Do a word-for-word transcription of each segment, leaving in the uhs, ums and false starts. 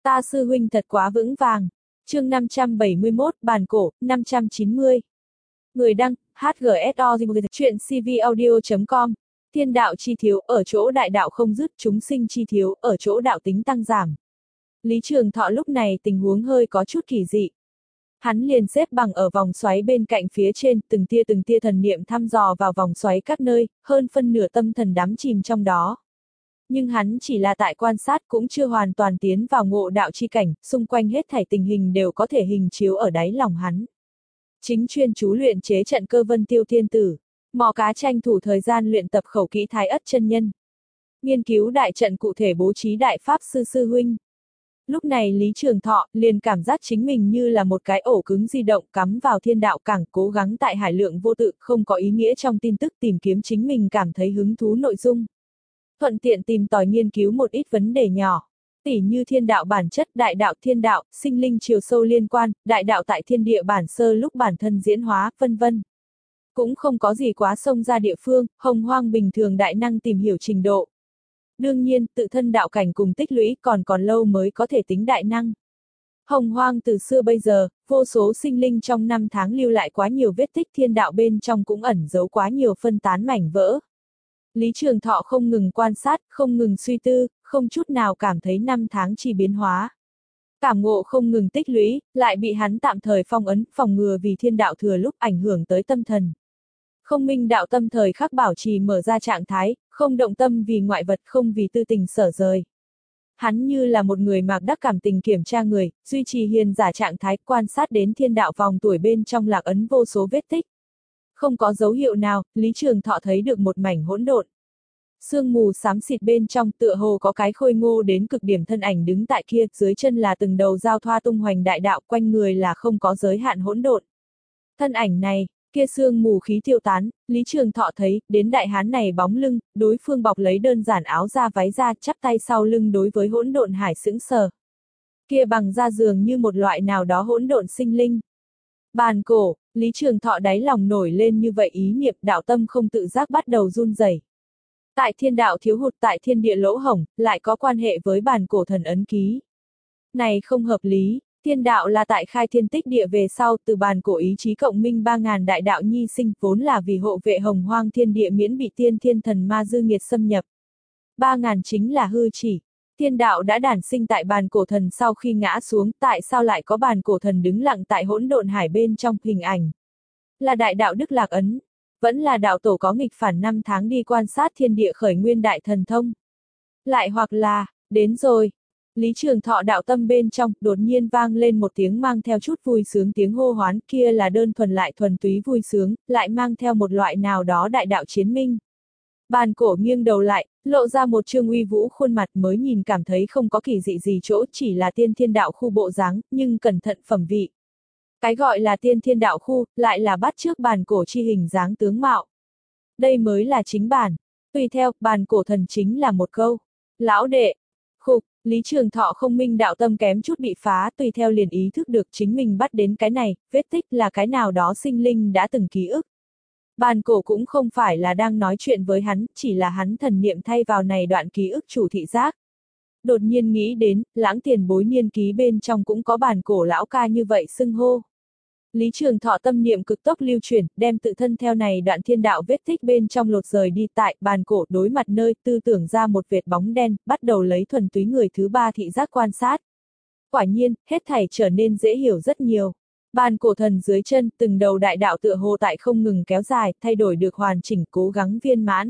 Ta sư huynh thật quá vững vàng. Chương năm trăm bảy mươi mốt, bàn cổ, năm trăm chín mươi. Người đăng, hát giê ét o chuyện cvaudio chấm com. Thiên đạo chi thiếu, ở chỗ đại đạo không dứt, chúng sinh chi thiếu, ở chỗ đạo tính tăng giảm. Lý Trường Thọ lúc này tình huống hơi có chút kỳ dị. Hắn liền xếp bằng ở vòng xoáy bên cạnh phía trên, từng tia từng tia thần niệm thăm dò vào vòng xoáy các nơi, hơn phân nửa tâm thần đắm chìm trong đó. Nhưng hắn chỉ là tại quan sát, cũng chưa hoàn toàn tiến vào ngộ đạo chi cảnh, xung quanh hết thảy tình hình đều có thể hình chiếu ở đáy lòng hắn. Chính chuyên chú luyện chế trận cơ Vân Tiêu Thiên Tử, Mò Cá tranh thủ thời gian luyện tập khẩu kỹ Thái Ất chân nhân. Nghiên cứu đại trận cụ thể bố trí đại pháp sư sư huynh. Lúc này Lý Trường Thọ liền cảm giác chính mình như là một cái ổ cứng di động cắm vào thiên đạo cảng, cố gắng tại hải lượng vô tự, không có ý nghĩa trong tin tức tìm kiếm chính mình cảm thấy hứng thú nội dung. Thuận tiện tìm tòi nghiên cứu một ít vấn đề nhỏ, tỉ như thiên đạo bản chất, đại đạo thiên đạo, sinh linh chiều sâu liên quan, đại đạo tại thiên địa bản sơ lúc bản thân diễn hóa, vân vân. Cũng không có gì quá xông ra địa phương, hồng hoang bình thường đại năng tìm hiểu trình độ. Đương nhiên, tự thân đạo cảnh cùng tích lũy còn còn lâu mới có thể tính đại năng. Hồng hoang từ xưa bây giờ, vô số sinh linh trong năm tháng lưu lại quá nhiều vết tích, thiên đạo bên trong cũng ẩn giấu quá nhiều phân tán mảnh vỡ. Lý Trường Thọ không ngừng quan sát, không ngừng suy tư, không chút nào cảm thấy năm tháng chi biến hóa. Cảm ngộ không ngừng tích lũy, lại bị hắn tạm thời phong ấn, phòng ngừa vì thiên đạo thừa lúc ảnh hưởng tới tâm thần. Không minh đạo tâm thời khắc bảo trì mở ra trạng thái, không động tâm vì ngoại vật, không vì tư tình sở rời. Hắn như là một người mạc đắc cảm tình kiểm tra người, duy trì hiền giả trạng thái, quan sát đến thiên đạo vòng tuổi bên trong lạc ấn vô số vết tích. Không có dấu hiệu nào, Lý Trường Thọ thấy được một mảnh hỗn độn. Sương mù xám xịt bên trong tựa hồ có cái khôi ngô đến cực điểm thân ảnh đứng tại kia, dưới chân là từng đầu giao thoa tung hoành đại đạo, quanh người là không có giới hạn hỗn độn. Thân ảnh này, kia sương mù khí tiêu tán, Lý Trường Thọ thấy, đến đại hán này bóng lưng, đối phương bọc lấy đơn giản áo da váy da, chắp tay sau lưng đối với hỗn độn hải sững sờ. Kia bằng da dường như một loại nào đó hỗn độn sinh linh. Bàn cổ, Lý Trường Thọ đáy lòng nổi lên như vậy ý niệm, đạo tâm không tự giác bắt đầu run rẩy. Tại thiên đạo thiếu hụt, tại thiên địa lỗ hổng, lại có quan hệ với bàn cổ thần ấn ký. Này không hợp lý, thiên đạo là tại khai thiên tích địa về sau, từ bàn cổ ý chí cộng minh ba ngàn đại đạo nhi sinh, vốn là vì hộ vệ hồng hoang thiên địa miễn bị tiên thiên thần ma dư nghiệt xâm nhập. Ba ngàn chính là hư chỉ. Thiên đạo đã đản sinh tại bàn cổ thần sau khi ngã xuống, tại sao lại có bàn cổ thần đứng lặng tại hỗn độn hải bên trong hình ảnh? Là đại đạo đức lạc ấn, vẫn là đạo tổ có nghịch phản năm tháng đi quan sát thiên địa khởi nguyên đại thần thông. Lại hoặc là, đến rồi. Lý Trường Thọ đạo tâm bên trong, đột nhiên vang lên một tiếng mang theo chút vui sướng tiếng hô hoán, kia là đơn thuần lại thuần túy vui sướng, lại mang theo một loại nào đó đại đạo chiến minh. Bàn cổ nghiêng đầu lại, lộ ra một trương uy vũ khuôn mặt, mới nhìn cảm thấy không có kỳ dị gì chỗ, chỉ là tiên thiên đạo khu bộ dáng, nhưng cẩn thận phẩm vị. Cái gọi là tiên thiên đạo khu, lại là bắt chước bàn cổ chi hình dáng tướng mạo. Đây mới là chính bản. Tùy theo, bàn cổ thần chính là một câu. Lão đệ. Khục, Lý Trường Thọ không minh đạo tâm kém chút bị phá, tùy theo liền ý thức được chính mình bắt đến cái này, vết tích là cái nào đó sinh linh đã từng ký ức. Bàn cổ cũng không phải là đang nói chuyện với hắn, chỉ là hắn thần niệm thay vào này đoạn ký ức chủ thị giác. Đột nhiên nghĩ đến, lãng tiền bối niên ký bên trong cũng có bàn cổ lão ca như vậy xưng hô. Lý Trường Thọ tâm niệm cực tốc lưu chuyển, đem tự thân theo này đoạn thiên đạo vết tích bên trong lột rời đi, tại bàn cổ đối mặt nơi tư tưởng ra một vệt bóng đen, bắt đầu lấy thuần túy người thứ ba thị giác quan sát. Quả nhiên, hết thảy trở nên dễ hiểu rất nhiều. Bàn cổ thần dưới chân, từng đầu đại đạo tựa hồ tại không ngừng kéo dài, thay đổi được hoàn chỉnh, cố gắng viên mãn.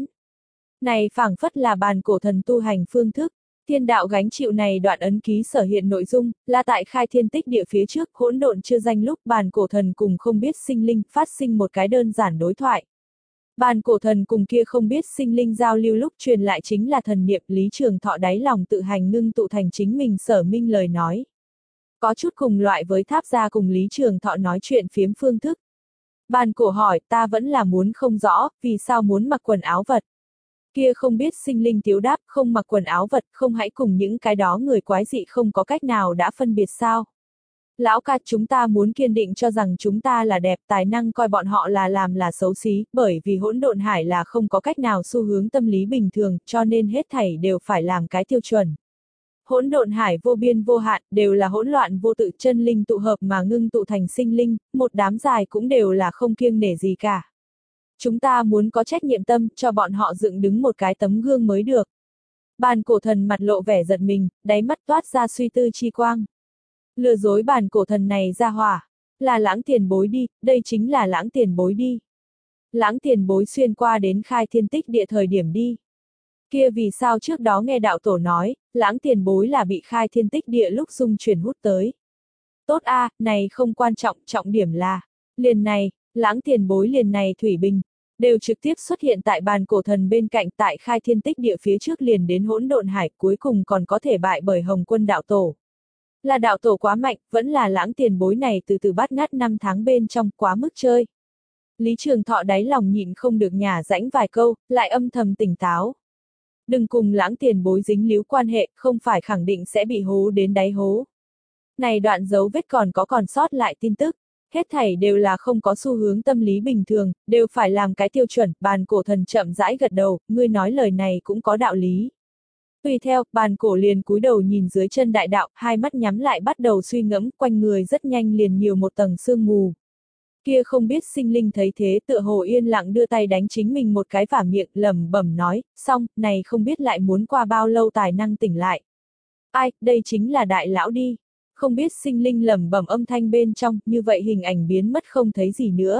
Này phảng phất là bàn cổ thần tu hành phương thức. Thiên đạo gánh chịu này đoạn ấn ký sở hiện nội dung, là tại khai thiên tích địa phía trước, hỗn độn chưa danh lúc, bàn cổ thần cùng không biết sinh linh, phát sinh một cái đơn giản đối thoại. Bàn cổ thần cùng kia không biết sinh linh giao lưu lúc truyền lại chính là thần niệm, Lý Trường Thọ đáy lòng tự hành ngưng tụ thành chính mình sở minh lời nói. Có chút cùng loại với Tháp Gia cùng Lý Trường Thọ nói chuyện phiếm phương thức. Bàn cổ hỏi, ta vẫn là muốn không rõ, vì sao muốn mặc quần áo vật. Kia không biết sinh linh tiếu đáp, không mặc quần áo vật, không hãy cùng những cái đó người quái dị không có cách nào đã phân biệt sao. Lão ca, chúng ta muốn kiên định cho rằng chúng ta là đẹp, tài năng coi bọn họ là làm là xấu xí, bởi vì hỗn độn hải là không có cách nào xu hướng tâm lý bình thường, cho nên hết thảy đều phải làm cái tiêu chuẩn. Hỗn độn hải vô biên vô hạn, đều là hỗn loạn vô tự chân linh tụ hợp mà ngưng tụ thành sinh linh, một đám dài cũng đều là không kiêng nể gì cả. Chúng ta muốn có trách nhiệm tâm, cho bọn họ dựng đứng một cái tấm gương mới được. Bàn cổ thần mặt lộ vẻ giận mình, đáy mắt toát ra suy tư chi quang. Lừa dối bàn cổ thần này ra hỏa. Là Lãng tiền bối đi, đây chính là Lãng tiền bối đi. Lãng tiền bối xuyên qua đến khai thiên tích địa thời điểm đi. Kia vì sao trước đó nghe đạo tổ nói, Lãng tiền bối là bị khai thiên tích địa lúc dung chuyển hút tới. Tốt a, à, này không quan trọng, trọng điểm là, liền này, Lãng tiền bối liền này thủy bình, đều trực tiếp xuất hiện tại bàn cổ thần bên cạnh tại khai thiên tích địa phía trước liền đến hỗn độn hải cuối cùng còn có thể bại bởi Hồng Quân đạo tổ. Là đạo tổ quá mạnh, vẫn là Lãng tiền bối này từ từ bát ngát năm tháng bên trong quá mức chơi. Lý Trường Thọ đáy lòng nhịn không được nhả rãnh vài câu, lại âm thầm tỉnh táo. Đừng cùng Lãng tiền bối dính líu quan hệ, không phải khẳng định sẽ bị hố đến đáy hố. Này đoạn dấu vết còn có còn sót lại tin tức, hết thảy đều là không có xu hướng tâm lý bình thường, đều phải làm cái tiêu chuẩn, bàn cổ thần chậm rãi gật đầu, ngươi nói lời này cũng có đạo lý. Tùy theo, bàn cổ liền cúi đầu nhìn dưới chân đại đạo, hai mắt nhắm lại bắt đầu suy ngẫm, quanh người rất nhanh liền nhiều một tầng sương mù. Kia không biết sinh linh thấy thế tựa hồ yên lặng đưa tay đánh chính mình một cái vả miệng, lẩm bẩm nói, xong, này không biết lại muốn qua bao lâu tài năng tỉnh lại. Ai, đây chính là đại lão đi. Không biết sinh linh lẩm bẩm âm thanh bên trong, như vậy hình ảnh biến mất không thấy gì nữa.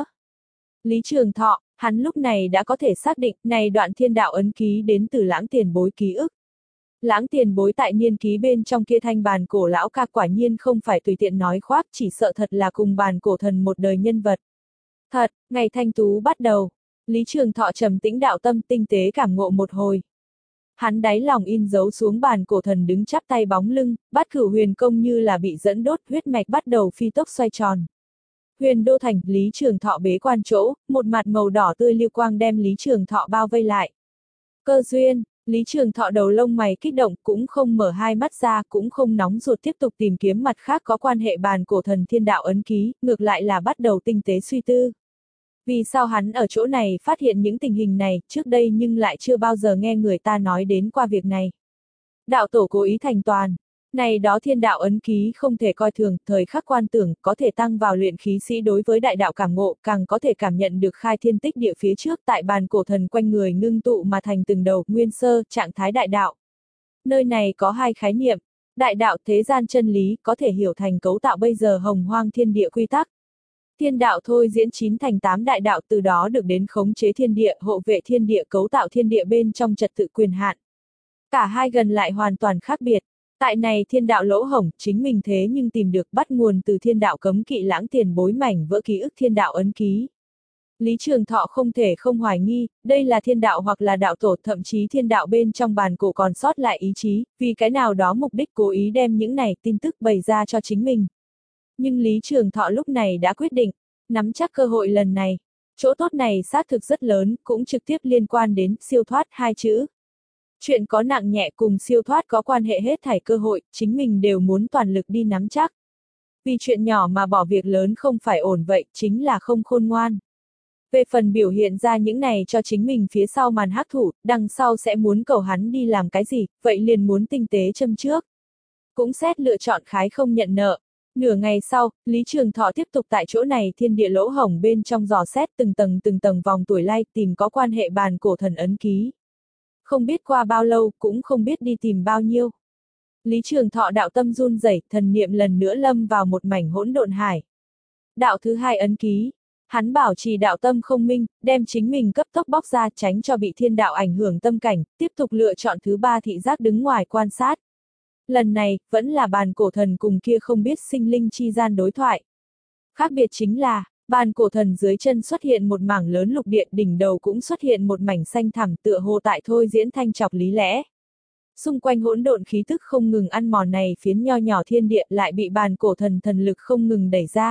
Lý Trường Thọ, hắn lúc này đã có thể xác định, này đoạn thiên đạo ấn ký đến từ Lãng tiền bối ký ức. Lãng tiền bối tại niên ký bên trong kia thanh bàn cổ lão ca quả nhiên không phải tùy tiện nói khoác, chỉ sợ thật là cùng bàn cổ thần một đời nhân vật. Thật, ngày thanh tú bắt đầu, Lý Trường Thọ trầm tĩnh đạo tâm tinh tế cảm ngộ một hồi. Hắn đáy lòng in dấu xuống bàn cổ thần đứng chắp tay bóng lưng, Bát Cửu Huyền Công như là bị dẫn đốt, huyết mạch bắt đầu phi tốc xoay tròn. Huyền Đô Thành, Lý Trường Thọ bế quan chỗ, một mặt màu đỏ tươi lưu quang đem Lý Trường Thọ bao vây lại. Cơ duyên, Lý Trường Thọ đầu lông mày kích động, cũng không mở hai mắt ra, cũng không nóng ruột tiếp tục tìm kiếm mặt khác có quan hệ bàn cổ thần thiên đạo ấn ký, ngược lại là bắt đầu tinh tế suy tư. Vì sao hắn ở chỗ này phát hiện những tình hình này, trước đây nhưng lại chưa bao giờ nghe người ta nói đến qua việc này. Đạo tổ cố ý thành toàn. Này đó thiên đạo ấn ký không thể coi thường, thời khắc quan tưởng, có thể tăng vào luyện khí sĩ đối với đại đạo cảm ngộ, càng có thể cảm nhận được khai thiên tích địa phía trước tại bàn cổ thần quanh người ngưng tụ mà thành từng đầu, nguyên sơ, trạng thái đại đạo. Nơi này có hai khái niệm, đại đạo thế gian chân lý, có thể hiểu thành cấu tạo bây giờ hồng hoang thiên địa quy tắc. Thiên đạo thôi diễn chín thành tám đại đạo từ đó được đến khống chế thiên địa, hộ vệ thiên địa, cấu tạo thiên địa bên trong trật tự quyền hạn. Cả hai gần lại hoàn toàn khác biệt. Tại này thiên đạo lỗ hổng, chính mình thế nhưng tìm được bắt nguồn từ thiên đạo cấm kỵ Lãng tiền bối mảnh vỡ ký ức thiên đạo ấn ký. Lý Trường Thọ không thể không hoài nghi, đây là thiên đạo hoặc là đạo tổ, thậm chí thiên đạo bên trong bàn cổ còn sót lại ý chí, vì cái nào đó mục đích cố ý đem những này tin tức bày ra cho chính mình. Nhưng Lý Trường Thọ lúc này đã quyết định, nắm chắc cơ hội lần này. Chỗ tốt này xác thực rất lớn, cũng trực tiếp liên quan đến siêu thoát hai chữ. Chuyện có nặng nhẹ cùng siêu thoát có quan hệ hết thảy cơ hội, chính mình đều muốn toàn lực đi nắm chắc. Vì chuyện nhỏ mà bỏ việc lớn không phải ổn vậy, chính là không khôn ngoan. Về phần biểu hiện ra những này cho chính mình phía sau màn hắc thủ, đằng sau sẽ muốn cầu hắn đi làm cái gì, vậy liền muốn tinh tế châm trước. Cũng xét lựa chọn khái không nhận nợ. Nửa ngày sau, Lý Trường Thọ tiếp tục tại chỗ này thiên địa lỗ hổng bên trong dò xét từng tầng từng tầng vòng tuổi lai tìm có quan hệ bàn cổ thần ấn ký. Không biết qua bao lâu, cũng không biết đi tìm bao nhiêu. Lý Trường Thọ đạo tâm run rẩy, thần niệm lần nữa lâm vào một mảnh hỗn độn hải. Đạo thứ hai ấn ký. Hắn bảo trì đạo tâm không minh, đem chính mình cấp tốc bóc ra tránh cho bị thiên đạo ảnh hưởng tâm cảnh, tiếp tục lựa chọn thứ ba thị giác đứng ngoài quan sát. Lần này, vẫn là bàn cổ thần cùng kia không biết sinh linh chi gian đối thoại. Khác biệt chính là, bàn cổ thần dưới chân xuất hiện một mảng lớn lục điện, đỉnh đầu cũng xuất hiện một mảnh xanh thẳm tựa hồ tại thôi diễn thanh trọc lý lẽ. Xung quanh hỗn độn khí tức không ngừng ăn mòn này phiến nho nhỏ thiên địa lại bị bàn cổ thần thần lực không ngừng đẩy ra.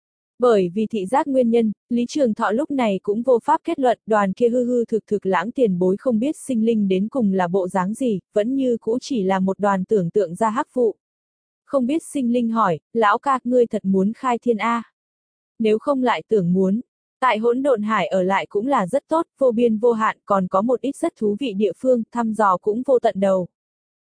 Bởi vì thị giác nguyên nhân, Lý Trường Thọ lúc này cũng vô pháp kết luận đoàn kia hư hư thực thực Lãng tiền bối không biết sinh linh đến cùng là bộ dáng gì, vẫn như cũ chỉ là một đoàn tưởng tượng ra hắc vụ. Không biết sinh linh hỏi, lão ca, ngươi thật muốn khai thiên A. Nếu không lại tưởng muốn, tại hỗn độn hải ở lại cũng là rất tốt, vô biên vô hạn, còn có một ít rất thú vị địa phương, thăm dò cũng vô tận đầu.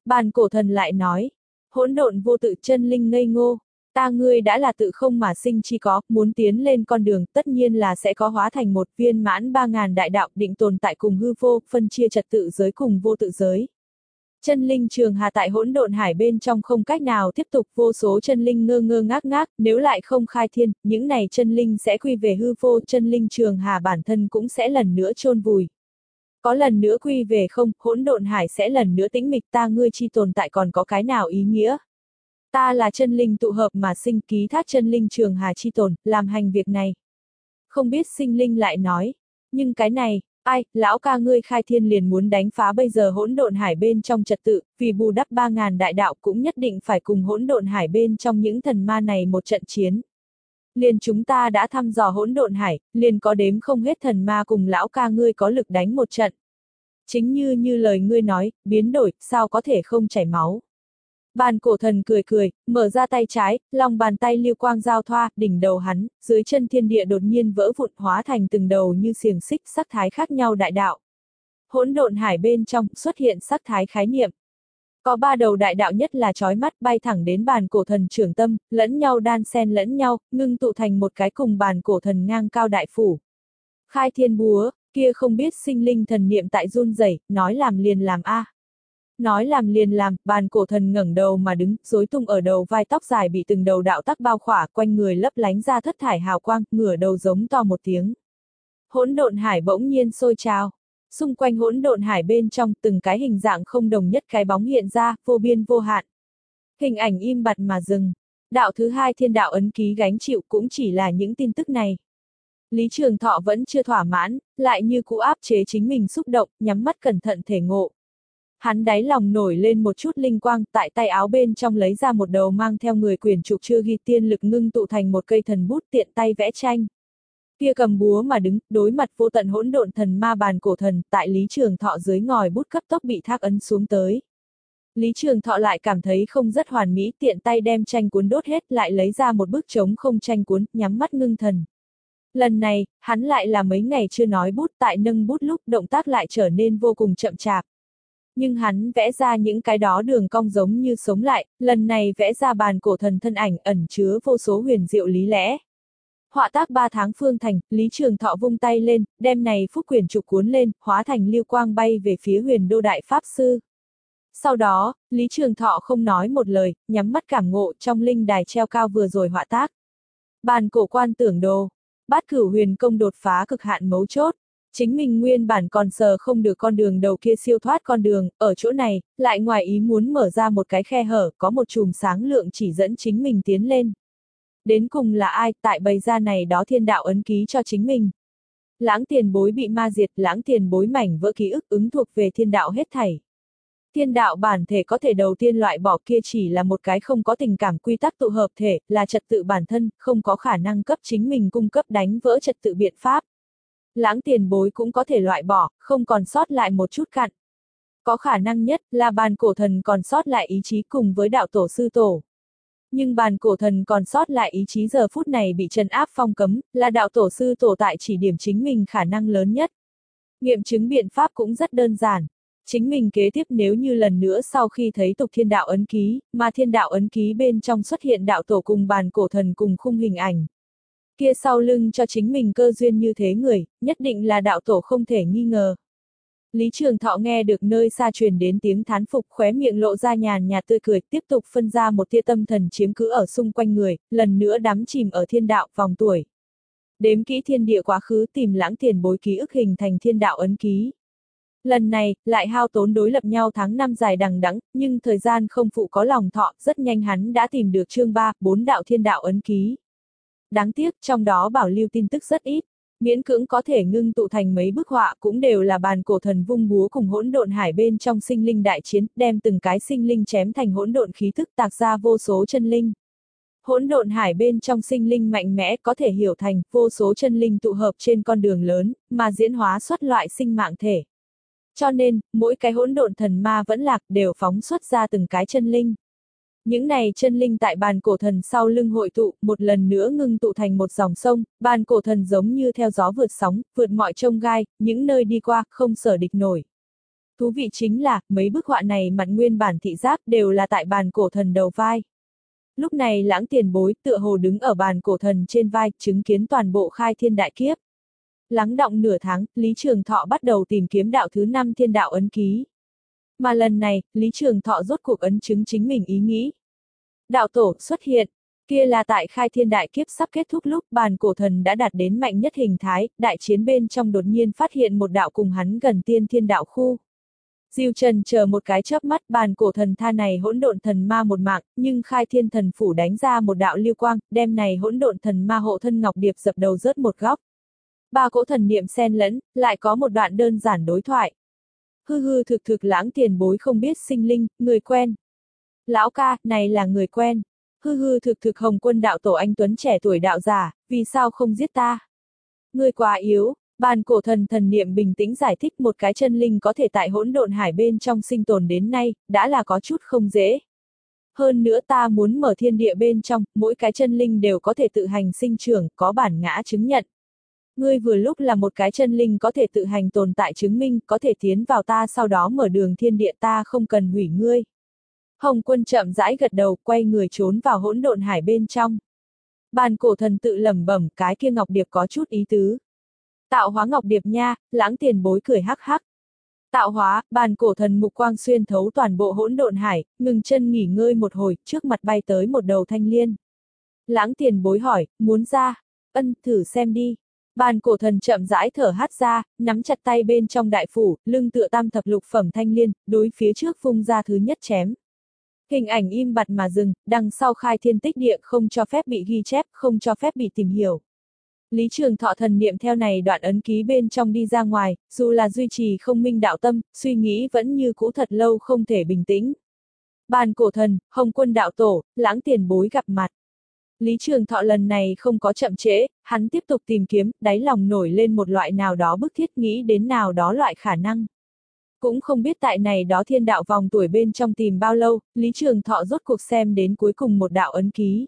Bàn cổ thần lại nói, hỗn độn vô tự chân linh ngây ngô, ta ngươi đã là tự không mà sinh chi có, muốn tiến lên con đường tất nhiên là sẽ có hóa thành một viên mãn ba ngàn đại đạo định tồn tại cùng hư vô, phân chia trật tự giới cùng vô tự giới. Chân linh trường hà tại hỗn độn hải bên trong không cách nào tiếp tục, vô số chân linh ngơ ngơ ngác ngác, nếu lại không khai thiên, những này chân linh sẽ quy về hư vô, chân linh trường hà bản thân cũng sẽ lần nữa chôn vùi. Có lần nữa quy về không, hỗn độn hải sẽ lần nữa tĩnh mịch, ta ngươi chi tồn tại còn có cái nào ý nghĩa. Ta là chân linh tụ hợp mà sinh, ký thác chân linh trường hà chi tồn, làm hành việc này. Không biết sinh linh lại nói, nhưng cái này, ai, lão ca ngươi khai thiên liền muốn đánh phá bây giờ hỗn độn hải bên trong trật tự, vì bù đắp ba ngàn đại đạo cũng nhất định phải cùng hỗn độn hải bên trong những thần ma này một trận chiến. Liền chúng ta đã thăm dò hỗn độn hải, liền có đếm không hết thần ma cùng lão ca ngươi có lực đánh một trận. Chính như như lời ngươi nói, biến đổi, sao có thể không chảy máu. Bàn cổ thần cười cười, mở ra tay trái, lòng bàn tay lưu quang giao thoa, đỉnh đầu hắn, dưới chân thiên địa đột nhiên vỡ vụn hóa thành từng đầu như xiềng xích sắc thái khác nhau đại đạo. Hỗn độn hải bên trong xuất hiện sắc thái khái niệm. Có ba đầu đại đạo nhất là chói mắt bay thẳng đến bàn cổ thần trưởng tâm, lẫn nhau đan xen lẫn nhau, ngưng tụ thành một cái cùng bàn cổ thần ngang cao đại phủ. Khai thiên búa, kia không biết sinh linh thần niệm tại run rẩy, nói làm liền làm a. Nói làm liền làm, bàn cổ thần ngẩng đầu mà đứng, rối tung ở đầu vai tóc dài bị từng đầu đạo tắc bao khỏa, quanh người lấp lánh ra thất thải hào quang, ngửa đầu giống to một tiếng. Hỗn độn hải bỗng nhiên sôi trào. Xung quanh hỗn độn hải bên trong, từng cái hình dạng không đồng nhất cái bóng hiện ra, vô biên vô hạn. Hình ảnh im bặt mà dừng. Đạo thứ hai thiên đạo ấn ký gánh chịu cũng chỉ là những tin tức này. Lý Trường Thọ vẫn chưa thỏa mãn, lại như cũ áp chế chính mình xúc động, nhắm mắt cẩn thận thể ngộ. Hắn đáy lòng nổi lên một chút linh quang, tại tay áo bên trong lấy ra một đầu mang theo người quyển trục chưa ghi tiên lực ngưng tụ thành một cây thần bút tiện tay vẽ tranh. Kia cầm búa mà đứng, đối mặt vô tận hỗn độn thần ma bàn cổ thần, tại Lý Trường Thọ dưới ngòi bút cấp tốc bị thác ấn xuống tới. Lý Trường Thọ lại cảm thấy không rất hoàn mỹ, tiện tay đem tranh cuốn đốt hết, lại lấy ra một bức trống không tranh cuốn, nhắm mắt ngưng thần. Lần này, hắn lại là mấy ngày chưa nói bút, tại nâng bút lúc động tác lại trở nên vô cùng chậm chạp. Nhưng hắn vẽ ra những cái đó đường cong giống như sống lại, lần này vẽ ra bàn cổ thần thân ảnh ẩn chứa vô số huyền diệu lý lẽ. Họa tác ba tháng phương thành, Lý Trường Thọ vung tay lên, đem này phúc quyển trục cuốn lên, hóa thành lưu quang bay về phía huyền đô đại pháp sư. Sau đó, Lý Trường Thọ không nói một lời, nhắm mắt cảm ngộ trong linh đài treo cao vừa rồi họa tác. Bàn cổ quan tưởng đồ, bát cửu huyền công đột phá cực hạn mấu chốt. Chính mình nguyên bản còn sờ không được con đường đầu kia siêu thoát con đường, ở chỗ này, lại ngoài ý muốn mở ra một cái khe hở, có một chùm sáng lượng chỉ dẫn chính mình tiến lên. Đến cùng là ai, tại bày ra này đó thiên đạo ấn ký cho chính mình. Lãng tiền bối bị ma diệt, lãng tiền bối mảnh vỡ ký ức ứng thuộc về thiên đạo hết thảy. Thiên đạo bản thể có thể đầu tiên loại bỏ kia chỉ là một cái không có tình cảm quy tắc tụ hợp thể, là trật tự bản thân, không có khả năng cấp chính mình cung cấp đánh vỡ trật tự biện pháp. Lãng tiền bối cũng có thể loại bỏ, không còn sót lại một chút cặn. Có khả năng nhất là bàn cổ thần còn sót lại ý chí cùng với đạo tổ sư tổ. Nhưng bàn cổ thần còn sót lại ý chí giờ phút này bị trấn áp phong cấm, là đạo tổ sư tổ tại chỉ điểm chính mình khả năng lớn nhất. Nghiệm chứng biện pháp cũng rất đơn giản. Chính mình kế tiếp nếu như lần nữa sau khi thấy tục thiên đạo ấn ký, mà thiên đạo ấn ký bên trong xuất hiện đạo tổ cùng bàn cổ thần cùng khung hình ảnh. Kia sau lưng cho chính mình cơ duyên như thế người, nhất định là đạo tổ không thể nghi ngờ. Lý Trường Thọ nghe được nơi xa truyền đến tiếng thán phục, khóe miệng lộ ra nhàn nhạt tươi cười, tiếp tục phân ra một tia tâm thần chiếm cứ ở xung quanh người, lần nữa đắm chìm ở thiên đạo vòng tuổi. Đếm kỹ thiên địa quá khứ tìm lãng tiền bối ký ức hình thành thiên đạo ấn ký. Lần này, lại hao tốn đối lập nhau tháng năm dài đằng đẵng, nhưng thời gian không phụ có lòng thọ, rất nhanh hắn đã tìm được chương ba, bốn đạo thiên đạo ấn ký. Đáng tiếc, trong đó bảo lưu tin tức rất ít, miễn cưỡng có thể ngưng tụ thành mấy bức họa cũng đều là bàn cổ thần vung búa cùng hỗn độn hải bên trong sinh linh đại chiến, đem từng cái sinh linh chém thành hỗn độn khí thức tạc ra vô số chân linh. Hỗn độn hải bên trong sinh linh mạnh mẽ có thể hiểu thành vô số chân linh tụ hợp trên con đường lớn, mà diễn hóa xuất loại sinh mạng thể. Cho nên, mỗi cái hỗn độn thần ma vẫn lạc đều phóng xuất ra từng cái chân linh. Những này chân linh tại bàn cổ thần sau lưng hội tụ, một lần nữa ngưng tụ thành một dòng sông, bàn cổ thần giống như theo gió vượt sóng, vượt mọi chông gai, những nơi đi qua, không sở địch nổi. Thú vị chính là, mấy bức họa này mặt nguyên bản thị giác đều là tại bàn cổ thần đầu vai. Lúc này Lãng Tiền Bối tựa hồ đứng ở bàn cổ thần trên vai, chứng kiến toàn bộ khai thiên đại kiếp. Lắng đọng nửa tháng, Lý Trường Thọ bắt đầu tìm kiếm đạo thứ năm thiên đạo ấn ký. Mà lần này, Lý Trường Thọ rốt cuộc ấn chứng chính mình ý nghĩ. Đạo tổ xuất hiện, kia là tại khai thiên đại kiếp sắp kết thúc lúc bàn cổ thần đã đạt đến mạnh nhất hình thái, đại chiến bên trong đột nhiên phát hiện một đạo cùng hắn gần tiên thiên đạo khu. Diêu Trần chờ một cái chớp mắt, bàn cổ thần tha này hỗn độn thần ma một mạng, nhưng khai thiên thần phủ đánh ra một đạo lưu quang, đem này hỗn độn thần ma hộ thân ngọc điệp dập đầu rớt một góc. Ba cỗ thần niệm xen lẫn, lại có một đoạn đơn giản đối thoại. Hư hư thực thực Lãng Tiền Bối không biết sinh linh, người quen. Lão ca, này là người quen. Hư hư thực thực Hồng Quân đạo tổ anh tuấn trẻ tuổi đạo giả, vì sao không giết ta? Người quá yếu. Bàn cổ thần thần niệm bình tĩnh giải thích, một cái chân linh có thể tại hỗn độn hải bên trong sinh tồn đến nay, đã là có chút không dễ. Hơn nữa ta muốn mở thiên địa bên trong, mỗi cái chân linh đều có thể tự hành sinh trưởng, có bản ngã chứng nhận. Ngươi vừa lúc là một cái chân linh có thể tự hành tồn tại chứng minh, có thể tiến vào ta sau đó mở đường thiên địa, ta không cần hủy ngươi. Hồng Quân chậm rãi gật đầu, quay người trốn vào hỗn độn hải bên trong. Bàn cổ thần tự lẩm bẩm, cái kia ngọc điệp có chút ý tứ. Tạo hóa ngọc điệp nha, Lãng Tiền Bối cười hắc hắc. Tạo hóa, bàn cổ thần mục quang xuyên thấu toàn bộ hỗn độn hải, ngừng chân nghỉ ngơi một hồi, trước mặt bay tới một đầu thanh liên. Lãng Tiền Bối hỏi, muốn ra? Ân, thử xem đi. Bàn cổ thần chậm rãi thở hắt ra, nắm chặt tay bên trong đại phủ, lưng tựa tam thập lục phẩm thanh liên, đối phía trước vung ra thứ nhất chém. Hình ảnh im bặt mà dừng, đằng sau khai thiên tích địa không cho phép bị ghi chép, không cho phép bị tìm hiểu. Lý Trường Thọ thần niệm theo này đoạn ấn ký bên trong đi ra ngoài, dù là duy trì không minh đạo tâm, suy nghĩ vẫn như cũ thật lâu không thể bình tĩnh. Bàn cổ thần, Hồng Quân đạo tổ, Lãng Tiền Bối gặp mặt. Lý Trường Thọ lần này không có chậm trễ, hắn tiếp tục tìm kiếm, đáy lòng nổi lên một loại nào đó bức thiết, nghĩ đến nào đó loại khả năng. Cũng không biết tại này đó thiên đạo vòng tuổi bên trong tìm bao lâu, Lý Trường Thọ rốt cuộc xem đến cuối cùng một đạo ấn ký.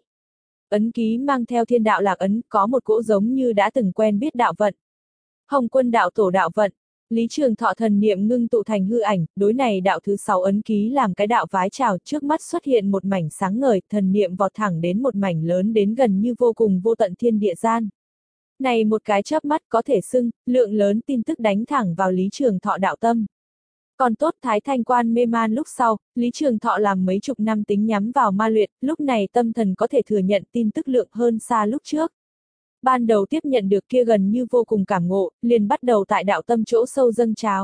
Ấn ký mang theo thiên đạo lạc ấn, có một cỗ giống như đã từng quen biết đạo vận. Hồng Quân đạo tổ đạo vận, Lý Trường Thọ thần niệm ngưng tụ thành hư ảnh, đối này đạo thứ sáu ấn ký làm cái đạo vái chào, trước mắt xuất hiện một mảnh sáng ngời, thần niệm vọt thẳng đến một mảnh lớn đến gần như vô cùng vô tận thiên địa gian. Này một cái chớp mắt có thể xưng, lượng lớn tin tức đánh thẳng vào Lý Trường Thọ đạo tâm. Còn tốt Thái Thanh Quan mê man lúc sau, Lý Trường Thọ làm mấy chục năm tính nhắm vào ma luyện, lúc này tâm thần có thể thừa nhận tin tức lượng hơn xa lúc trước. Ban đầu tiếp nhận được kia gần như vô cùng cảm ngộ, liền bắt đầu tại đạo tâm chỗ sâu dâng trào.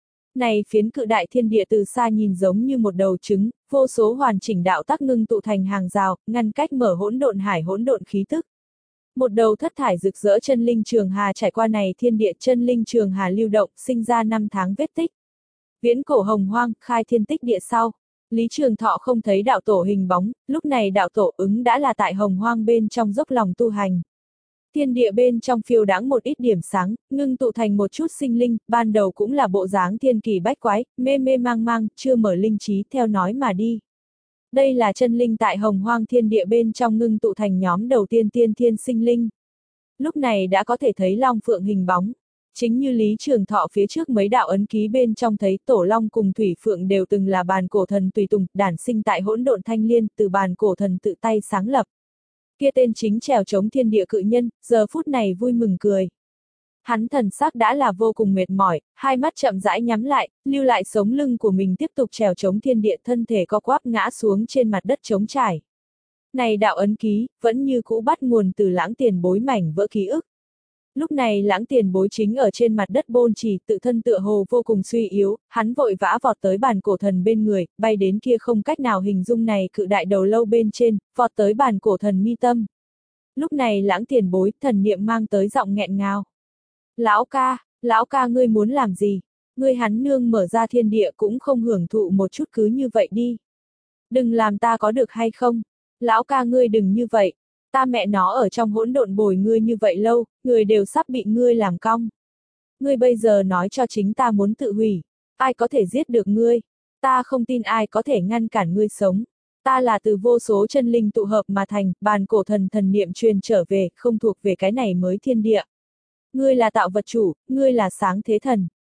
Này phiến cự đại thiên địa từ xa nhìn giống như một đầu trứng, vô số hoàn chỉnh đạo tắc ngưng tụ thành hàng rào, ngăn cách mở hỗn độn hải hỗn độn khí tức. Một đầu thất thải rực rỡ chân linh trường hà trải qua này thiên địa, chân linh trường hà lưu động, sinh ra năm tháng vết tích. Viễn cổ hồng hoang, khai thiên tích địa sau. Lý Trường Thọ không thấy đạo tổ hình bóng, lúc này đạo tổ ứng đã là tại hồng hoang bên trong dốc lòng tu hành. Thiên địa bên trong phiêu đáng một ít điểm sáng, ngưng tụ thành một chút sinh linh, ban đầu cũng là bộ dáng thiên kỳ bách quái, mê mê mang mang, chưa mở linh trí theo nói mà đi. Đây là chân linh tại hồng hoang thiên địa bên trong ngưng tụ thành nhóm đầu tiên tiên thiên sinh linh. Lúc này đã có thể thấy long phượng hình bóng. Chính như Lý Trường Thọ phía trước mấy đạo ấn ký bên trong thấy Tổ Long cùng Thủy Phượng đều từng là bàn cổ thần tùy tùng, đản sinh tại hỗn độn thanh liên, từ bàn cổ thần tự tay sáng lập. Kia tên chính trèo chống thiên địa cự nhân, giờ phút này vui mừng cười. Hắn thần sắc đã là vô cùng mệt mỏi, hai mắt chậm rãi nhắm lại, lưu lại sống lưng của mình tiếp tục trèo chống thiên địa, thân thể co quắp ngã xuống trên mặt đất trống trải. Này đạo ấn ký, vẫn như cũ bắt nguồn từ Lãng Tiền Bối mảnh vỡ ký ức. Lúc này Lãng Tiền Bối chính ở trên mặt đất bôn trì, tự thân tựa hồ vô cùng suy yếu, hắn vội vã vọt tới bàn cổ thần bên người, bay đến kia không cách nào hình dung này cự đại đầu lâu bên trên, vọt tới bàn cổ thần mi tâm. Lúc này Lãng Tiền Bối, thần niệm mang tới giọng nghẹn ngào. Lão ca, lão ca ngươi muốn làm gì? Ngươi hắn nương mở ra thiên địa cũng không hưởng thụ một chút cứ như vậy đi. Đừng làm ta có được hay không? Lão ca ngươi đừng như vậy. Ta mẹ nó ở trong hỗn độn bồi ngươi như vậy lâu, người đều sắp bị ngươi làm cong. Ngươi bây giờ nói cho chính ta muốn tự hủy. Ai có thể giết được ngươi? Ta không tin ai có thể ngăn cản ngươi sống. Ta là từ vô số chân linh tụ hợp mà thành, bàn cổ thần thần niệm truyền trở về, không thuộc về cái này mới thiên địa. Ngươi là tạo vật chủ, ngươi là sáng thế thần.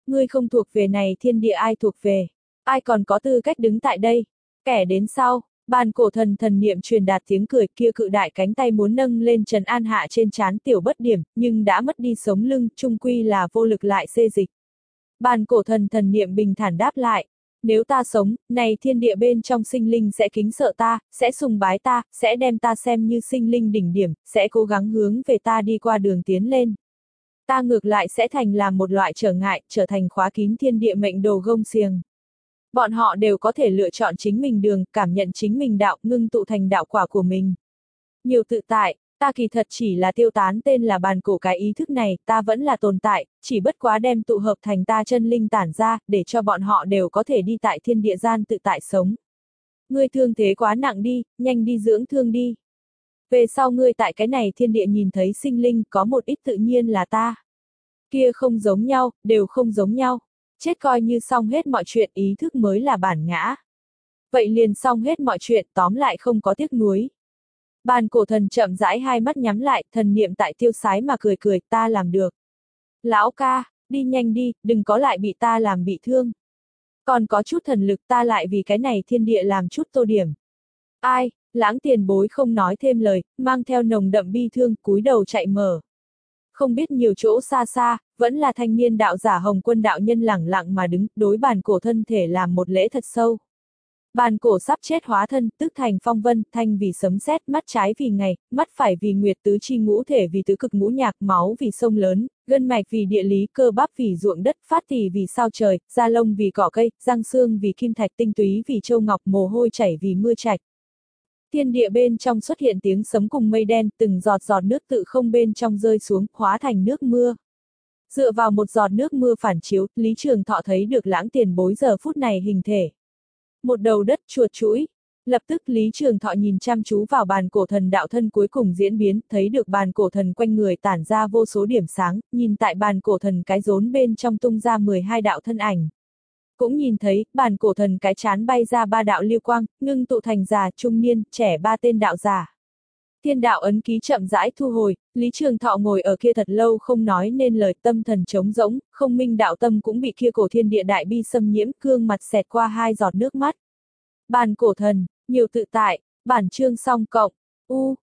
Ngươi không thuộc về này thiên địa ai thuộc về? Ai còn có tư cách đứng tại đây? Kẻ đến sau, bàn cổ thần thần niệm truyền đạt tiếng cười kia cự đại cánh tay muốn nâng lên trần an hạ trên trán tiểu bất điểm, nhưng đã mất đi sống lưng, trung quy là vô lực lại xê dịch. Bàn cổ thần thần niệm bình thản đáp lại. Nếu ta sống, này thiên địa bên trong sinh linh sẽ kính sợ ta, sẽ sùng bái ta, sẽ đem ta xem như sinh linh đỉnh điểm, sẽ cố gắng hướng về ta đi qua đường tiến lên. Ta ngược lại sẽ thành làm một loại trở ngại, trở thành khóa kín thiên địa mệnh đồ gông xiềng. Bọn họ đều có thể lựa chọn chính mình đường, cảm nhận chính mình đạo, ngưng tụ thành đạo quả của mình. Nhiều tự tại, ta kỳ thật chỉ là tiêu tán tên là bàn cổ cái ý thức này, ta vẫn là tồn tại, chỉ bất quá đem tụ hợp thành ta chân linh tản ra, để cho bọn họ đều có thể đi tại thiên địa gian tự tại sống. Ngươi thương thế quá nặng đi, nhanh đi dưỡng thương đi. Về sau ngươi tại cái này thiên địa nhìn thấy sinh linh, có một ít tự nhiên là ta. Kia không giống nhau, đều không giống nhau. Chết coi như xong hết mọi chuyện, ý thức mới là bản ngã. Vậy liền xong hết mọi chuyện, tóm lại không có tiếc nuối. Bàn cổ thần chậm rãi hai mắt nhắm lại, thần niệm tại tiêu sái mà cười cười, ta làm được. Lão ca, đi nhanh đi, đừng có lại bị ta làm bị thương. Còn có chút thần lực ta lại vì cái này thiên địa làm chút tô điểm. Ai, Lãng tiền bối không nói thêm lời, mang theo nồng đậm bi thương, cúi đầu chạy mở. Không biết nhiều chỗ xa xa, vẫn là thanh niên đạo giả Hồng Quân đạo nhân lẳng lặng mà đứng, đối bàn cổ thân thể làm một lễ thật sâu. Bàn cổ sắp chết hóa thân, tức thành phong vân, thanh vì sấm sét, mắt trái vì ngày, mắt phải vì nguyệt, tứ chi ngũ thể vì tứ cực ngũ nhạc, máu vì sông lớn, gân mạch vì địa lý, cơ bắp vì ruộng đất, phát tỳ vì sao trời, da lông vì cỏ cây, răng xương vì kim thạch, tinh túy vì châu ngọc, mồ hôi chảy vì mưa trạch. Thiên địa bên trong xuất hiện tiếng sấm cùng mây đen, từng giọt giọt nước tự không bên trong rơi xuống, hóa thành nước mưa. Dựa vào một giọt nước mưa phản chiếu, Lý Trường Thọ thấy được Lãng tiền bối giờ phút này hình thể. Một đầu đất chuột chuỗi. Lập tức Lý Trường Thọ nhìn chăm chú vào bàn cổ thần đạo thân cuối cùng diễn biến, thấy được bàn cổ thần quanh người tản ra vô số điểm sáng, nhìn tại bàn cổ thần cái rốn bên trong tung ra mười hai đạo thân ảnh. Cũng nhìn thấy, bàn cổ thần cái chán bay ra ba đạo lưu quang, ngưng tụ thành già, trung niên, trẻ ba tên đạo giả. Thiên đạo ấn ký chậm rãi thu hồi, Lý Trường Thọ ngồi ở kia thật lâu không nói nên lời, tâm thần trống rỗng, không minh đạo tâm cũng bị kia cổ thiên địa đại bi xâm nhiễm, cương mặt xẹt qua hai giọt nước mắt. Bàn cổ thần, nhiều tự tại, bản chương song cộng, u.